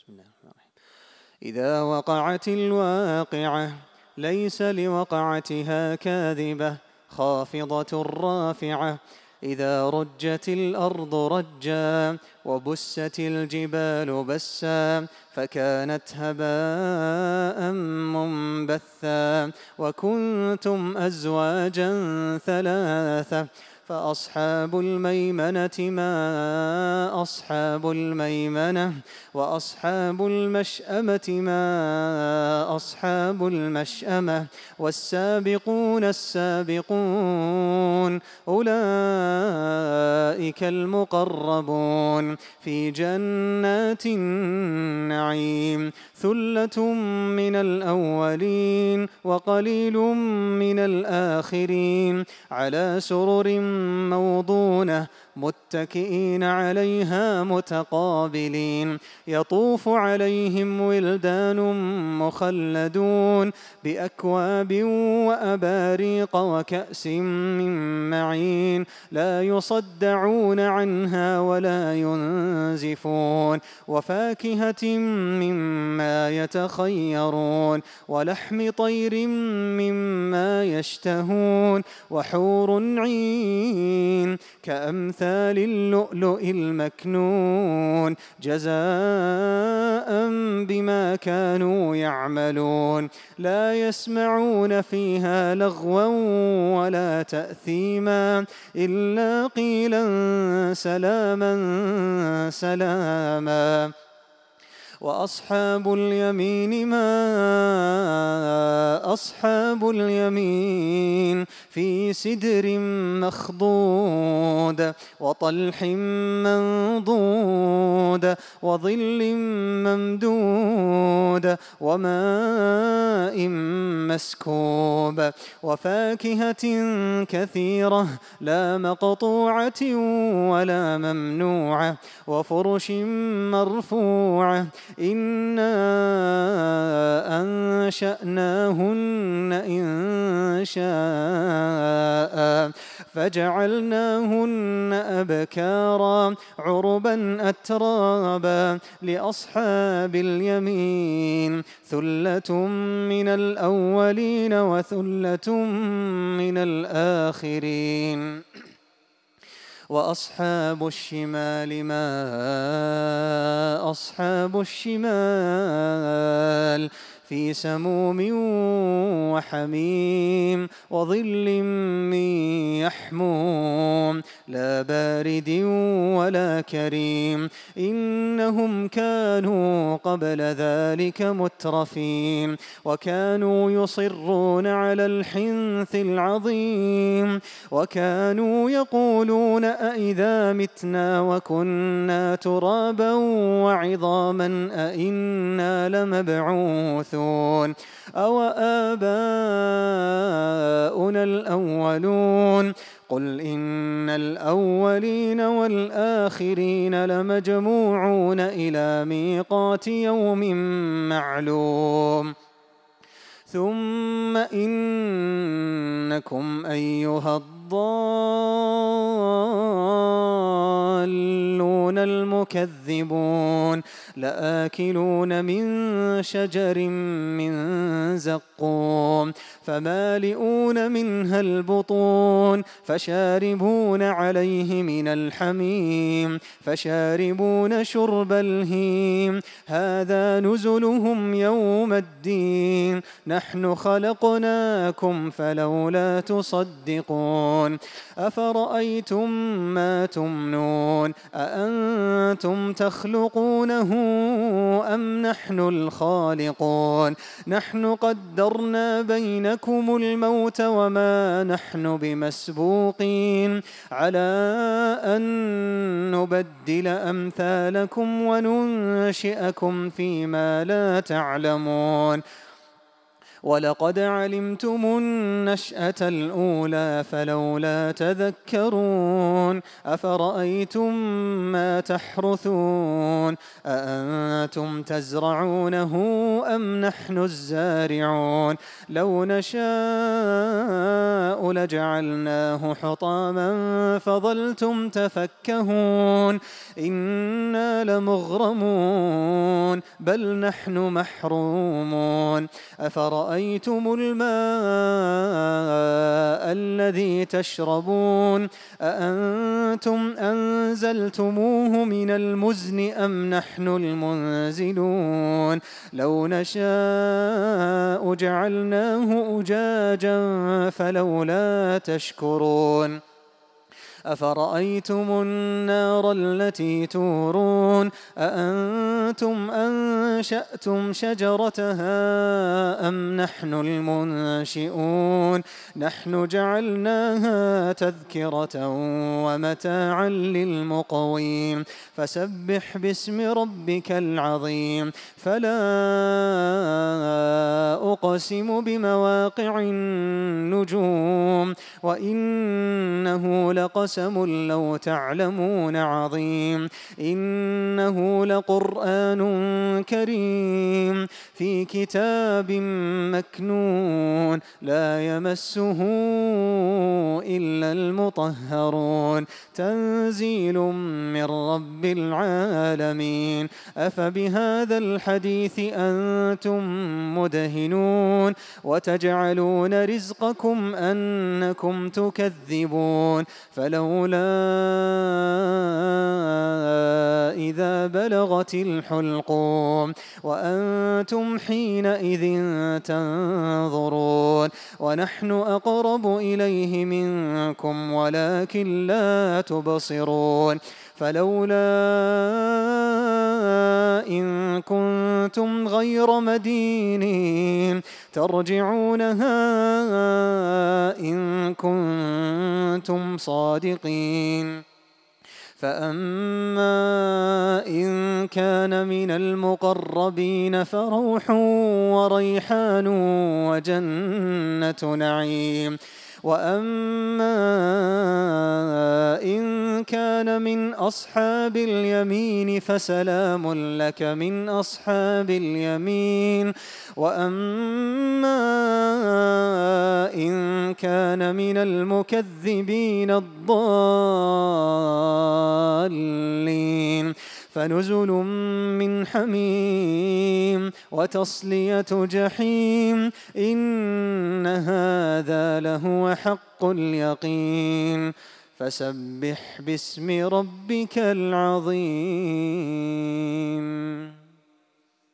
بسم الله الرحمن الرحيم. إذا وقعت الواقعة ليس لوقعتها كاذبة خافضة رافعة إذا رجت الأرض رجا وبست الجبال بسا فكانت هباء منبثا وكنتم أزواجا ثلاثة فأصحاب الميمنة ما أصحاب الميمنة وأصحاب المشأمة ما أصحاب المشأمة والسابقون السابقون أولئك المقربون في جنات النعيم ثلة من الأولين وقليل من الآخرين على سرر موضونة متكئين عليها متقابلين يطوف عليهم ولدان مخلدون بأكواب وأباريق وكأس من معين لا يصدعون عنها ولا ينزفون وفاكهة مما يتخيرون ولحم طير مما يشتهون وحور عين كأمثال اللؤلؤ المكنون جزاء بما كانوا يعملون لا يسمعون فيها لغوا ولا تأثيما إلا قيلا سلاما سلاما وأصحاب اليمين ما أصحاب اليمين في سدر مخضود وطلح منضود وظل ممدود وماء مسكوب وفاكهة كثيرة لا مقطوعة ولا ممنوعة وفرش مرفوعة إنا أنشأناهن إن شاء فجعلناهن أبكارا عربا أترابا لأصحاب اليمين ثلة من الأولين وثلة من الآخرين وأصحاب الشمال ما أصحاب الشمال في سموم وحميم وظل من يحموم لا بارد ولا كريم إنهم كانوا قبل ذلك مترفين وكانوا يصرون على الحنث العظيم وكانوا يقولون أئذا متنا وكنا ترابا وعظاما أئنا لمبعوثون أو آباؤنا الأولون قل إن الأولين والآخرين لمجموعون إلى ميقات يوم معلوم ثم إنكم أيها الضالون المكذبون لآكلون من شجر من زقوم فمالئون منها البطون فشاربون عليه من الحميم فشاربون شرب الهيم هذا نزلهم يوم الدين نحن خلقناكم فلولا تصدقون أفرأيتم ما تمنون أأنتم تخلقونه أم نحن الخالقون نحن قدرنا بينكم الموت وما نحن بمسبوقين على أن نبدل أمثالكم وننشئكم فيما لا تعلمون ولقد علمتم النشأة الأولى فلولا تذكرون أفرأيتم ما تحرثون أأنتم تزرعونه أم نحن الزارعون لو نشاء لجعلناه حطاما فظلتم تفكهون إنا لمغرمون بل نحن محرومون أفرأيتم الماء الذي تشربون أأنتم أنزلتموه من المزن أم نحن المنزلون لو نشاء جعلناه أجاجا فلولا تشكرون أفرأيتم النار التي تورون أأنتم أنشأتم شجرتها أم نحن المنشئون نحن جعلناها تذكرة ومتاعا للمقوين فسبح باسم ربك العظيم فلا أقسم بمواقع النجوم وإنه لقسم لو تعلمون عظيم إنه لقرآن كريم في كتاب مكنون لا يمسه إلا المطهرون تنزيل من رب العالمين أفبهذا الحديث أنتم مدهنون وتجعلون رزقكم أنكم تكذبون فلولا إذا بلغت الحلقوم وأنتم حينئذ تنظرون ونحن أقرب إليه منكم ولكن لا تبصرون فلولا إن كنتم غير مدينين ترجعونها إن كنتم صادقين فأما إن كان من المقربين فروح وريحان وجنة نعيم وأما إن كان من أصحاب اليمين فسلام لك من أصحاب اليمين وأما إن كان من المكذبين الضالين فنزل من حميم وتصلية جحيم إن هذا لهو حق اليقين فسبح باسم ربك العظيم.